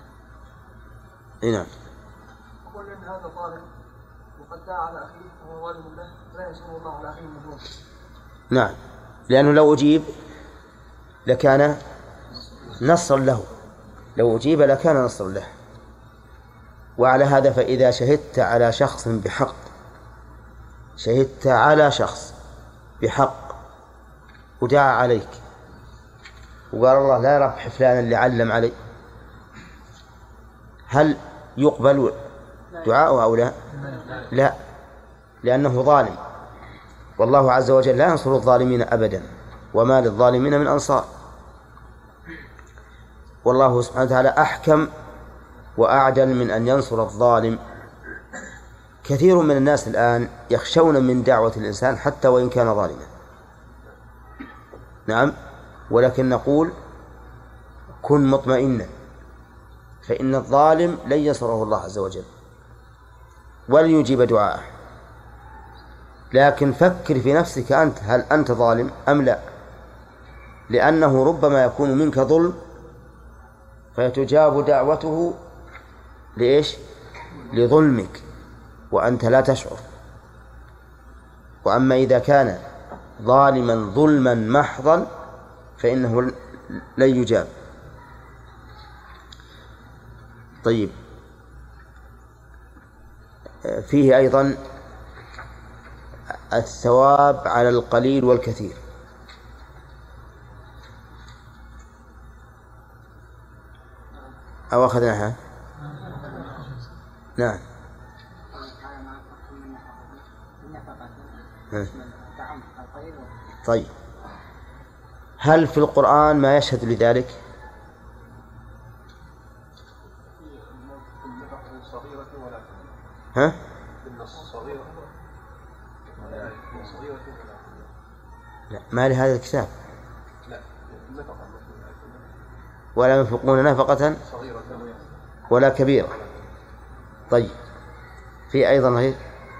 نعم. يقول أن هذا ظالم وقد دعا على أخيه وهو ظالم له لا ينصر الله على أخيه المظلوم. نعم، لأنه لو أجيب لكان نصرا له، لو أجيب لكان نصرا له. وعلى هذا فإذا شهدت على شخص بحق، شهدت على شخص بحق ودعا عليك وقال الله لا يربح فلانا اللي علم علي، هل يقبل دعاءه أو لا؟ لا، لأنه ظالم، والله عز وجل لا ينصر الظالمين أبدا، وما للظالمين من أنصار. والله سبحانه وتعالى أحكم وأعدل من أن ينصر الظالم. كثير من الناس الآن يخشون من دعوة الإنسان حتى وإن كان ظالما. نعم، ولكن نقول كن مطمئنا، فإن الظالم لن ينصره الله عز وجل ولن يجيب دعاءه. لكن فكر في نفسك أنت، هل أنت ظالم أم لا؟ لأنه ربما يكون منك ظلم فيتجاب دعوته لإيش؟ لظلمك وأنت لا تشعر. وأما إذا كان ظالما ظلما محضا فإنه لن يجاب. طيب، فيه أيضا الثواب على القليل والكثير. أو أخذناها؟ نعم. طيب، هل في القرآن ما يشهد لذلك؟ ها؟ لا، ما لهذا الكتاب ولا ينفقون نفقة ولا كبيرة. طيب، في أيضا غير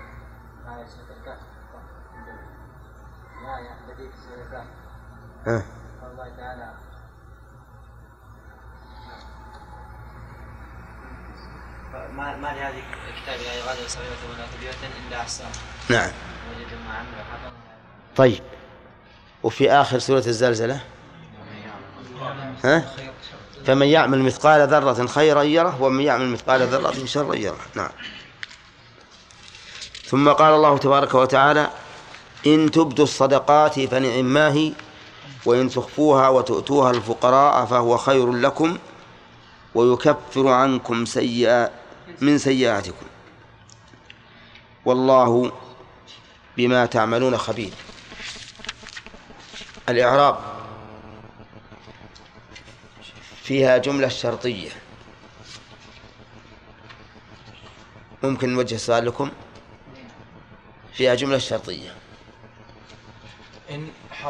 ما لهذه الكتاب لا يغادر صغيرة ولا كبيرة إلا أحصاها. نعم. وجدوا ما عملوا حقا. طيب، وفي آخر سورة الزلزلة فمن يعمل مثقال ذرة خيرا يره ومن يعمل مثقال ذرة شرا يره. نعم. ثم قال الله تبارك وتعالى إن تبدوا الصدقات فنعما هي وإن تخفوها وتؤتوها الفقراء فهو خير لكم ويكفر عنكم من سيئاتكم والله بما تعملون خبير. الإعراب فيها جملة شرطية. ممكن نوجه سؤال لكم؟ فيها جملة شرطية. إن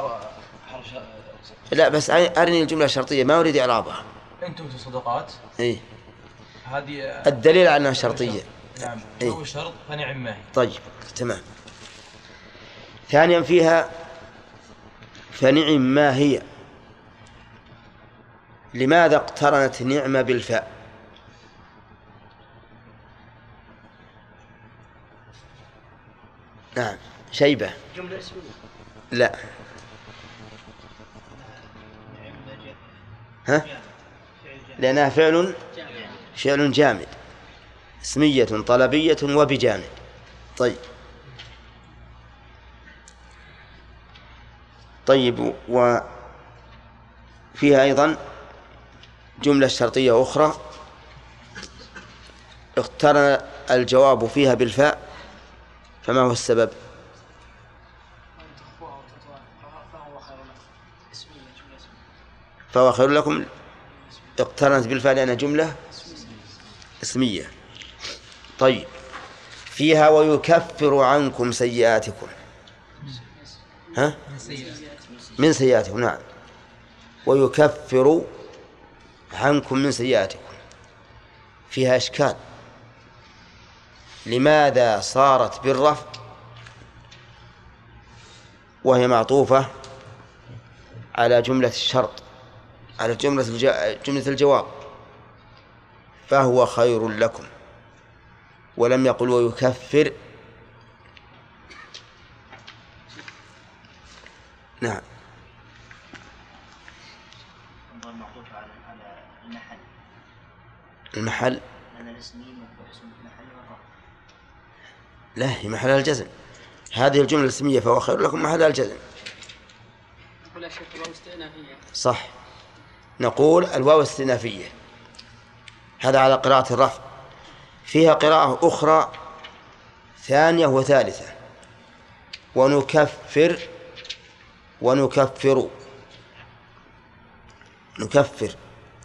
لا، بس أرني الجملة الشرطية، ما أريد إعرابها. إن تؤتوا صدقات. إيه؟ هذه الدليل على أنها شرطية. نعم. إيه؟ هو شرط فنعم ما هي. طيب، تمام. ثانيا فيها فنعم ما هي. لماذا اقترنت نعمة بالفاء؟ نعم، شيبة. جملة اسمية. لا. ها؟ لأنها فعل جامد. اسمية طلبية وبجامع. طيب وفيها أيضا جملة شرطية أخرى اقترن الجواب فيها بالفاء، فما هو السبب؟ فهو خير لكم اقترنت بالفاء لأنها جملة اسمية. طيب فيها ويكفر عنكم سيئاتكم. ها؟ من سيئاتكم، نعم، ويكفر عنكم من سيئاتكم. فيها إشكال، لماذا صارت بالرفع وهي معطوفة على جملة الشرط، على جملة الجواب؟ فهو خير لكم، ولم يقل ويكفر. نعم. المعطوف على المحل. المحل أنا الاسمي مطبوع اسم المحل والرفع. لا، هي محلها الجزم. هذه الجملة الاسمية فهو خير لكم محلها الجزم. صح، نقول الواو استئنافية، هذا على قراءة الرفع. فيها قراءة أخرى ثانية وثالثة، ونكفر نكفر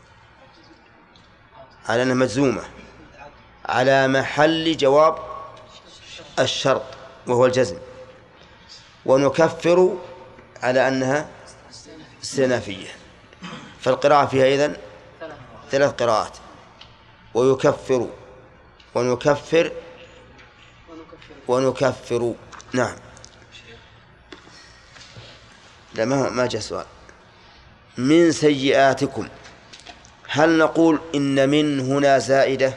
على أنها مجزومة على محل جواب الشرط وهو الجزم، ونكفر على أنها استئنافية. فالقراءة فيها إذن 3 قراءات: ويكفر ونكفر ونكفر. نعم. لا، ما جاء سؤال. من سيئاتكم، هل نقول إن من هنا زائدة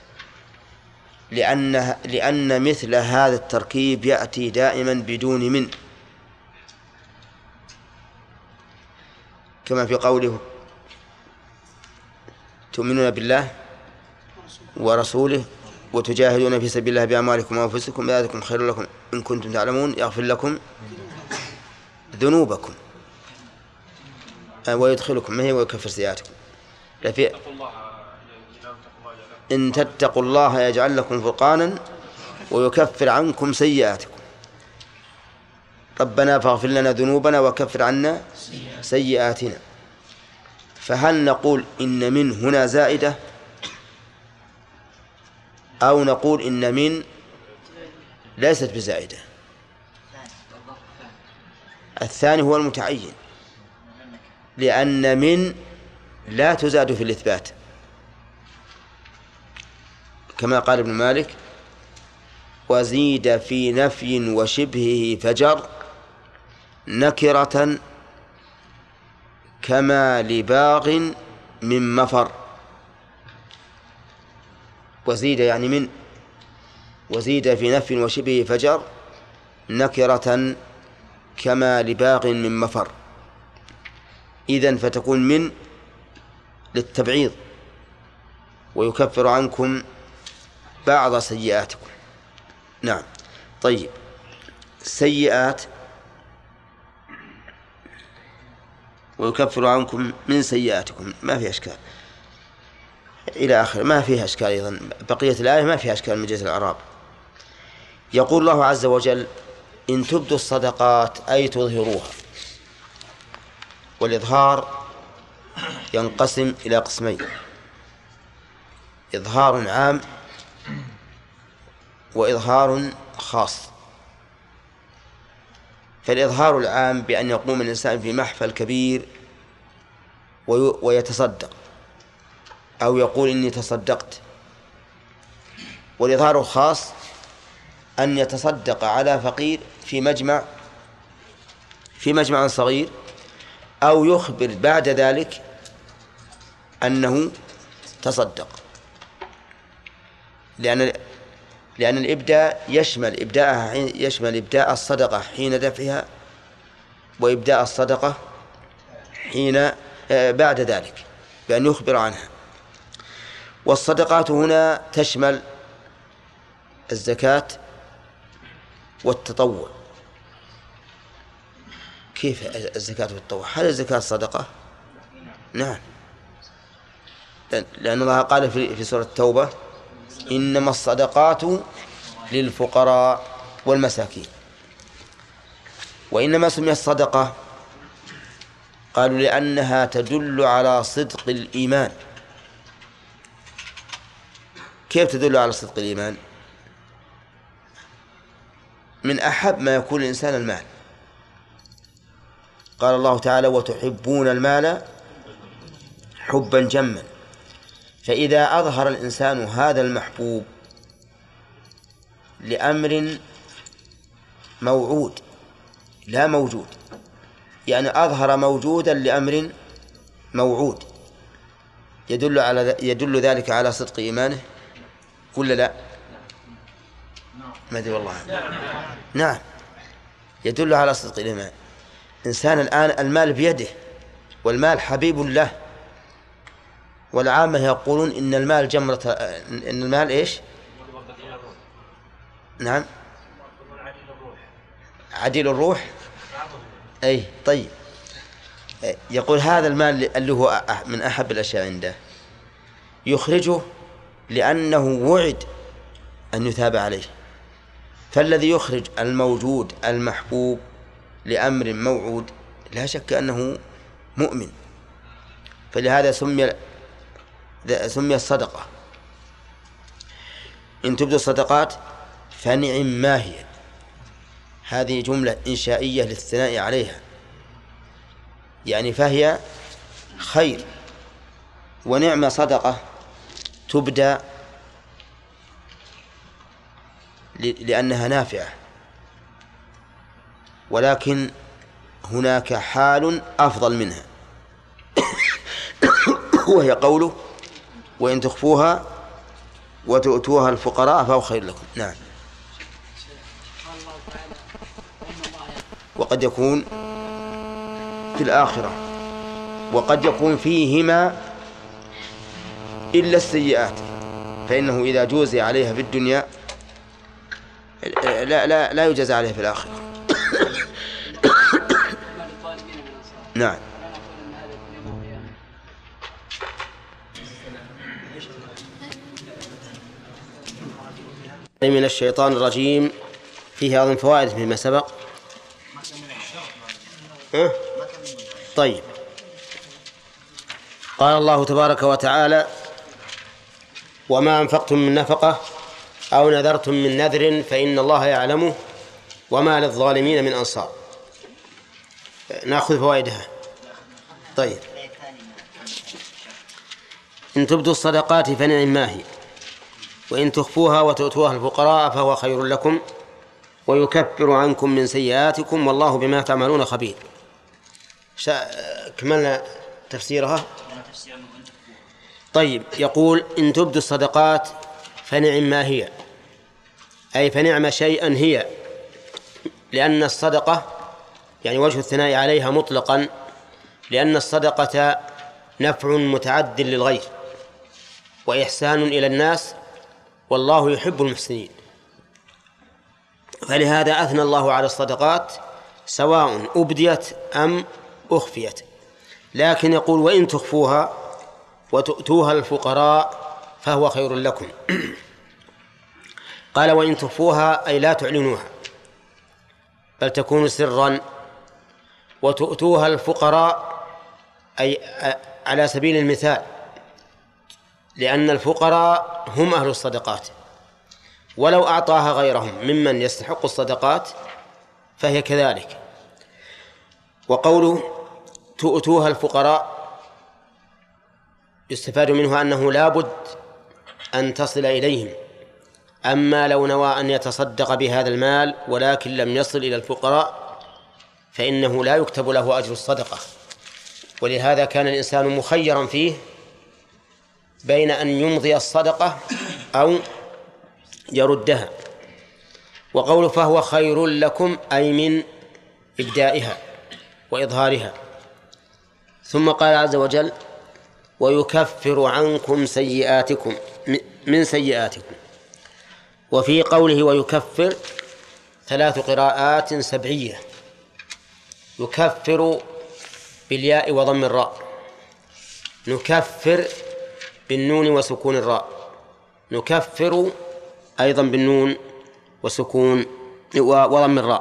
لأن مثل هذا التركيب يأتي دائما بدون من، كما في قوله تؤمنون بالله ورسوله وتجاهدون في سبيل الله بأموالكم وأنفسكم ذلكم خير لكم إن كنتم تعلمون يغفر لكم ذنوبكم ويدخلكم، ما هي ويكفر سيئاتكم. إن تتقوا الله يجعل لكم فرقانا ويكفر عنكم سيئاتكم. ربنا فاغفر لنا ذنوبنا وكفر عنا سيئاتنا. فهل نقول إن من هنا زائدة، أو نقول إن من ليست بزائدة؟ الثاني هو المتعين، لأن من لا تزاد في الإثبات، كما قال ابن مالك: وزيد في نفي وشبهه فجر نكرة كما لباغ من مفر. وزيد يعني من، وزيد في نفي وشبهه فجر نكرة كما لباغ من مفر. إذن فتكون من للتبعيض، ويكفر عنكم بعض سيئاتكم. نعم. طيب سيئات ويكفر عنكم من سيئاتكم ما فيها إشكال إلى آخر، ما فيها إشكال. أيضا بقية الآية ما فيها إشكال من جهة الإعراب. يقول الله عز وجل: إن تبدوا الصدقات أي تظهروها. والإظهار ينقسم إلى قسمين: إظهار عام وإظهار خاص. فالإظهار العام بأن يقوم الإنسان في محفل كبير ويتصدق، أو يقول إني تصدقت. والإظهار الخاص أن يتصدق على فقير في مجمع صغير، أو يخبر بعد ذلك أنه تصدق، لأن الإبداء يشمل إبداء الصدقة حين دفعها، وإبداء الصدقة حين بعد ذلك بأن يخبر عنها. والصدقات هنا تشمل الزكاة والتطوع. كيف الزكاة والتطوع؟ هل الزكاة صدقة؟ نعم، لأن الله قال في سورة التوبة: إنما الصدقات للفقراء والمساكين. وإنما سمي الصدقة قالوا لأنها تدل على صدق الإيمان. كيف تدل على صدق الإيمان؟ من أحب ما يكون الإنسان المال. قال الله تعالى: وتحبون المال حبا جما. فإذا أظهر الإنسان هذا المحبوب لأمر موعود لا موجود، يعني أظهر موجودا لأمر موعود، يدل ذلك على صدق إيمانه ولا لا؟ ما أدري والله. نعم، يدل على صدق الإيمان. إنسان الآن المال بيده والمال حبيب له، والعامة يقولون إن المال جمرة، إن المال إيش؟ نعم، عديل الروح. أي طيب، يقول هذا المال اللي هو من أحب الأشياء عنده يخرجه لأنه وعد أن يثاب عليه. فالذي يخرج الموجود المحبوب لأمر موعود لا شك أنه مؤمن، فلهذا سمي الصدقة. إن تبدو الصدقات فنعم ما هي. هذه جملة إنشائية للثناء عليها، يعني فهي خير. ونعم صدقة تبدأ لأنها نافعة، ولكن هناك حال أفضل منها وهي قوله: وإن تخفوها وتؤتوها الفقراء فهو خير لكم. نعم. وقد يكون في الآخرة، وقد يكون فيهما إلا السيئات، فإنه إذا جوزي عليها في الدنيا لا يجازى عليها في الآخرة. نعم. من الشيطان الرجيم فيه أظن فوائد فيما سبق. طيب، قال الله تبارك وتعالى: وما أنفقتم من نفقة أو نذرتم من نذر فإن الله يعلمه وما للظالمين من أنصار. نأخذ فوائدها. طيب، إن تبدوا الصدقات فنعم ما هي، وإن تخفوها وتؤتوها الفقراء فهو خير لكم ويكفر عنكم من سيئاتكم والله بما تعملون خبير. كملنا تفسيرها. طيب، يقول: إن تبدوا الصدقات فنعم ما هي، أي فنعم شيئا هي، لأن الصدقة يعني وجه الثناء عليها مطلقا، لأن الصدقة نفع متعد للغير وإحسان إلى الناس، والله يحب المحسنين. فلهذا أثنى الله على الصدقات سواء أبديت أم أخفيت. لكن يقول: وإن تخفوها وتؤتوها الفقراء فهو خير لكم. قال: وإن تخفوها أي لا تعلنوها بل تكون سرا، وتؤتوها الفقراء أي على سبيل المثال، لأن الفقراء هم أهل الصدقات، ولو أعطاها غيرهم ممن يستحق الصدقات فهي كذلك. وقوله تؤتوها الفقراء يستفاد منه أنه لا بد أن تصل إليهم. أما لو نوى أن يتصدق بهذا المال ولكن لم يصل إلى الفقراء فإنه لا يكتب له أجر الصدقة. ولهذا كان الإنسان مخيرا فيه بين أن يمضي الصدقة أو يردها. وقوله فهو خير لكم أي من إبدائها وإظهارها. ثم قال عز وجل: ويكفر عنكم سيئاتكم من سيئاتكم. وفي قوله ويكفر 3 قراءات سبعية: يكفر بالياء وضم الراء، نكفر بالنون وسكون الراء، نكفر أيضا بالنون وسكون وضم الراء.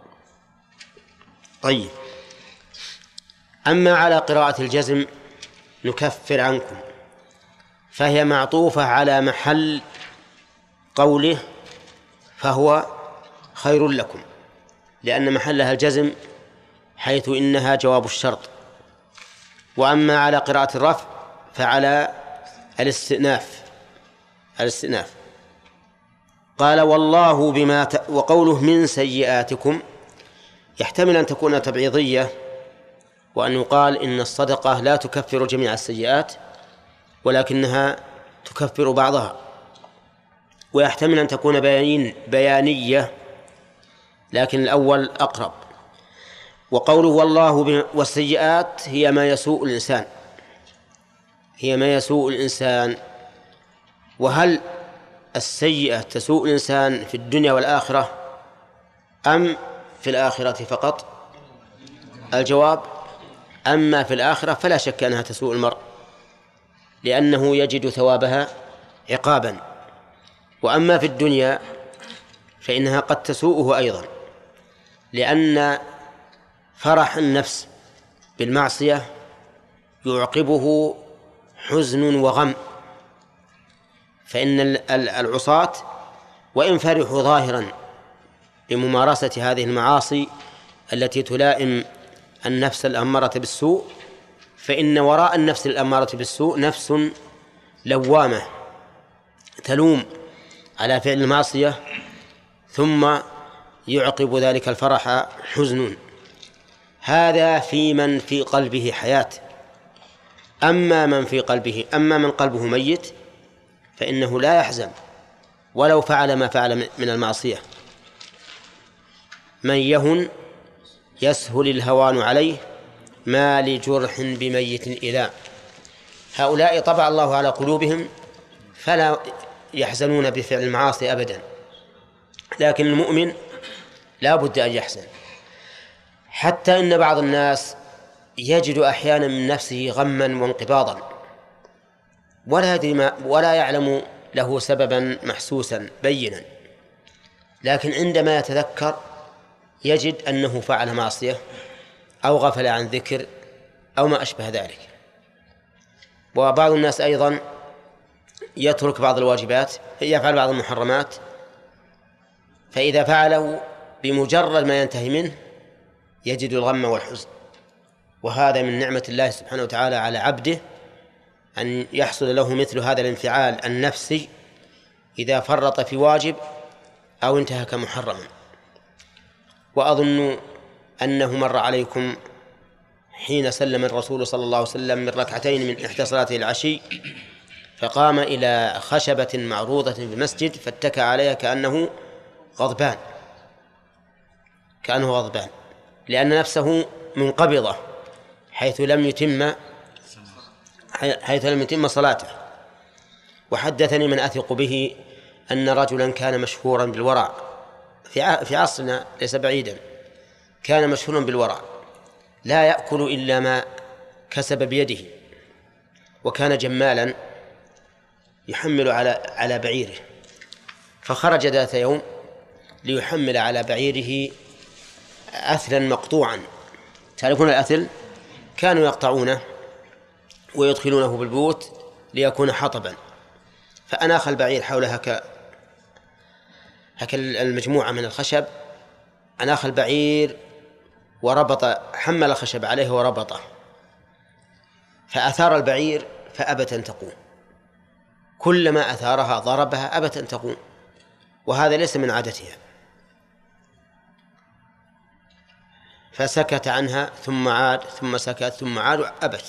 طيب، أما على قراءة الجزم نكفر عنكم، فهي معطوفة على محل قوله فهو خير لكم، لأن محلها الجزم حيث إنها جواب الشرط. وأما على قراءة الرفع فعلى الاستئناف. قال والله وقوله من سيئاتكم يحتمل أن تكون تبعيضية، وأن يقال إن الصدقة لا تكفر جميع السيئات ولكنها تكفر بعضها، ويحتمل أن تكون بيانية، لكن الأول أقرب. وقوله والله والسيئات هي ما يسوء الإنسان. وهل السيئة تسوء الإنسان في الدنيا والآخرة أم في الآخرة فقط؟ الجواب: أما في الآخرة فلا شك أنها تسوء المرء، لأنه يجد ثوابها عقابا. وأما في الدنيا فإنها قد تسوءه أيضا، لأن فرح النفس بالمعصية يعقبه حزن وغم، فإن العصاة وإن فرحوا ظاهرا بممارسة هذه المعاصي التي تلائم النفس الأمارة بالسوء، فإن وراء النفس الأمارة بالسوء نفس لوامة تلوم على فعل المعصية، ثم يعقب ذلك الفرح حزن. هذا في من في قلبه حياة. أما من قلبه ميت فإنه لا يحزن ولو فعل ما فعل من المعصية. من يهن يسهل الهوان عليه، ما لجرح بميت إلام. هؤلاء طبع الله على قلوبهم فلا يحزنون بفعل المعاصي أبدا، لكن المؤمن لا بد أن يحزن. حتى إن بعض الناس يجد أحيانا من نفسه غما وانقباضا ولا يعلم له سببا محسوسا بينا، لكن عندما يتذكر يجد أنه فعل معصية أو غفل عن ذكر أو ما أشبه ذلك. وبعض الناس أيضا يترك بعض الواجبات، يفعل بعض المحرمات، فإذا فعله بمجرد ما ينتهي منه يجد الغم والحزن. وهذا من نعمة الله سبحانه وتعالى على عبده أن يحصل له مثل هذا الانفعال النفسي إذا فرط في واجب أو انتهك محرما. وأظن أنه مر عليكم حين سلم الرسول صلى الله عليه وسلم من ركعتين من إحدى صلاته العشي، فقام إلى خشبة معروضة في المسجد فاتكى عليها كأنه غضبان لأن نفسه منقبضة حيث لم يتم صلاته. وحدثني من أثق به أن رجلا كان مشهورا بالورع في عصرنا ليس بعيدا، كان مشهورا بالورع، لا يأكل إلا ما كسب بيده، وكان جمالا يحمل على بعيره. فخرج ذات يوم ليحمل على بعيره أثلا مقطوعا. تعرفون الأثل؟ كانوا يقطعونه ويدخلونه بالبيوت ليكون حطبا. فأناخ البعير حولها المجموعة من الخشب، أناخ البعير وربط، حمل الخشب عليه وربطه، فأثار البعير فأبت أن تقوم، كلما أثارها ضربها أبت أن تقوم، وهذا ليس من عادتها. فسكت عنها ثم عاد ثم سكت ثم عاد وأبت.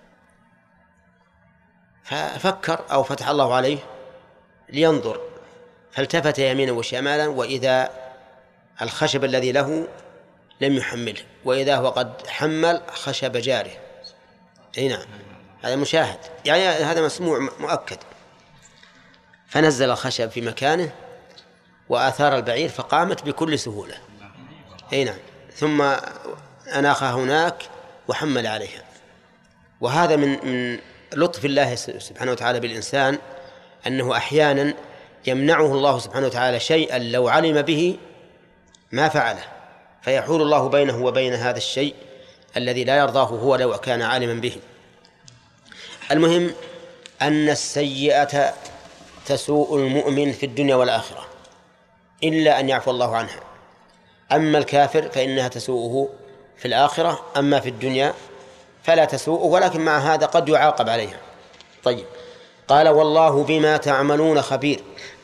ففكر أو فتح الله عليه لينظر، فالتفت يمينا وشمالا وإذا الخشب الذي له لم يحمله، وإذا هو قد حمل خشب جاره. أي نعم، هذا مشاهد، يعني هذا مسموع مؤكد. فنزل الخشب في مكانه وآثار البعير فقامت بكل سهولة. أي نعم. ثم أناخها هناك وحمل عليها. وهذا من لطف الله سبحانه وتعالى بالإنسان، أنه أحيانا يمنعه الله سبحانه وتعالى شيئا لو علم به ما فعله، فيحول الله بينه وبين هذا الشيء الذي لا يرضاه هو لو كان عالما به. المهم أن السيئة تسوء المؤمن في الدنيا والآخرة إلا أن يعفو الله عنها. أما الكافر فإنها تسوءه في الآخرة، أما في الدنيا فلا تسوءه، ولكن مع هذا قد يعاقب عليها. طيب، قال والله بما تعملون خبير.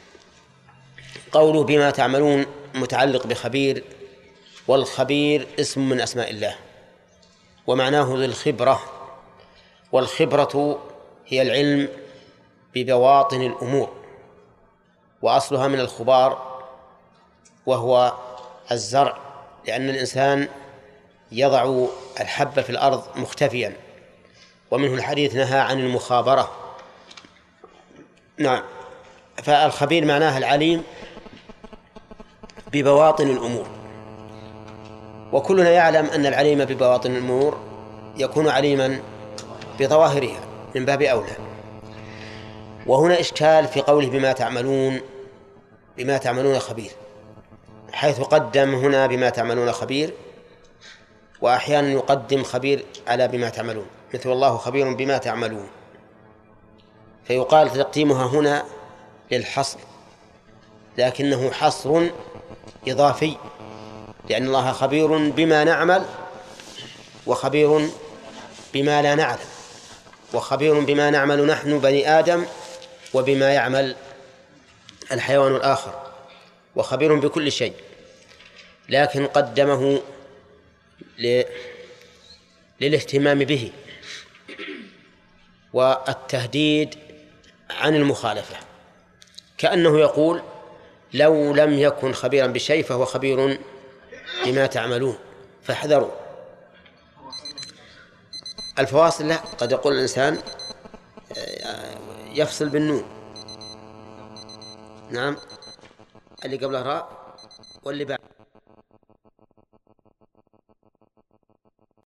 قوله بما تعملون متعلق بخبير، والخبير اسم من أسماء الله ومعناه للخبرة، والخبرة هي العلم ببواطن الأمور، وأصلها من الخبار وهو الزرع، لأن الإنسان يضع الحب في الأرض مختفيا، ومنه الحديث نهى عن المخابرة. نعم. فالخبير معناها العليم ببواطن الأمور، وكلنا يعلم أن العليم ببواطن الأمور يكون عليما بظواهرها من باب أولى. وهنا إشكال في قوله بما تعملون خبير، حيث قدم هنا بما تعملون خبير، وأحيانا يقدم خبير على بما تعملون، مثل الله خبير بما تعملون، فيقال تقديمها هنا للحصر، لكنه حصر إضافي، لأن الله خبير بما نعمل وخبير بما لا نعلم، وخبير بما نعمل نحن بني آدم وبما يعمل الحيوان الآخر، وخبير بكل شيء، لكن قدمه للاهتمام به والتهديد عن المخالفة، كأنه يقول لو لم يكن خبيرا بشيء فهو خبير بما تعملون فاحذروا. الفواصل لا، قد يقول الإنسان يفصل بالنون. نعم، اللي قبله راء واللي بعد